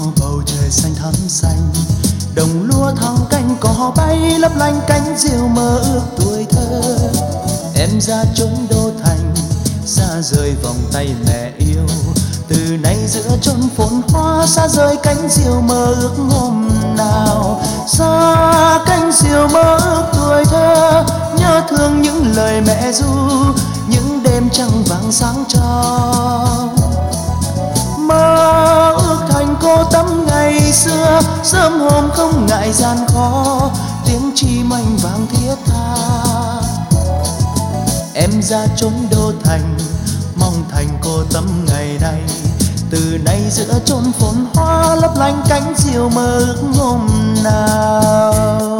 bầu trời xanh thắm xanh, đồng lúa thăng cánh cò bay lấp lánh cánh diều mơ ước tuổi thơ. Em ra chốn đô thành, xa rời vòng tay mẹ yêu, từ nay giữa chốn phồn hoa xa rời cánh diều mơ ước hôm nào. Xa cánh diều mơ ước tuổi thơ, nhớ thương những lời mẹ ru, những đêm trăng vàng sáng trong. Mơ ước thành cô tấm ngày xưa, sớm hôm không ngại gian khó, tiếng chim anh vang thiết tha. Em ra chốn đô thành, mong thành cô tấm ngày nay, từ nay giữa chốn phồn hoa lấp lánh cánh diều mơ ước hôm nào.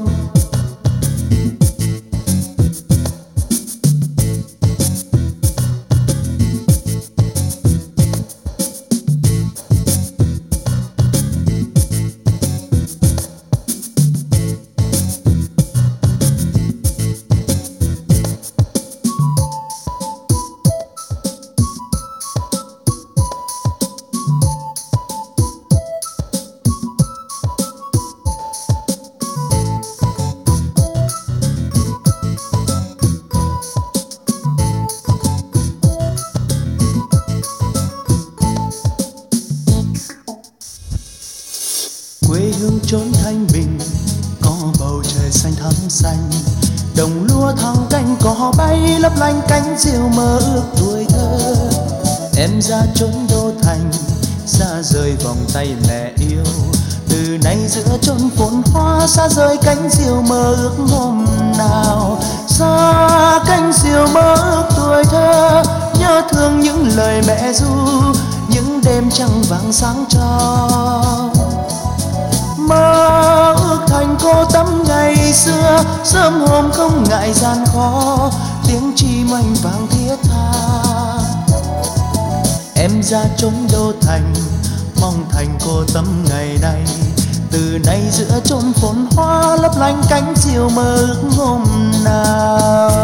Quê hương chốn thanh bình, có bầu trời xanh thắm xanh, đồng lúa thăng cánh cò bay lấp lánh cánh diều mơ ước tuổi thơ. Em ra chốn đô thành, xa rời vòng tay mẹ yêu, từ nay giữa chốn phồn hoa xa rời cánh diều mơ ước hôm nào. Xa cánh diều mơ ước tuổi thơ, nhớ thương những lời mẹ ru, những đêm trăng vàng sáng trong. Mơ ước thành cô tấm ngày xưa, sớm hôm không ngại gian khó, tiếng chim anh vang thiết tha. Em ra chốn đô thành, mong thành cô tấm ngày nay, từ nay giữa chốn phồn hoa lấp lánh cánh diều mơ ước hôm nào.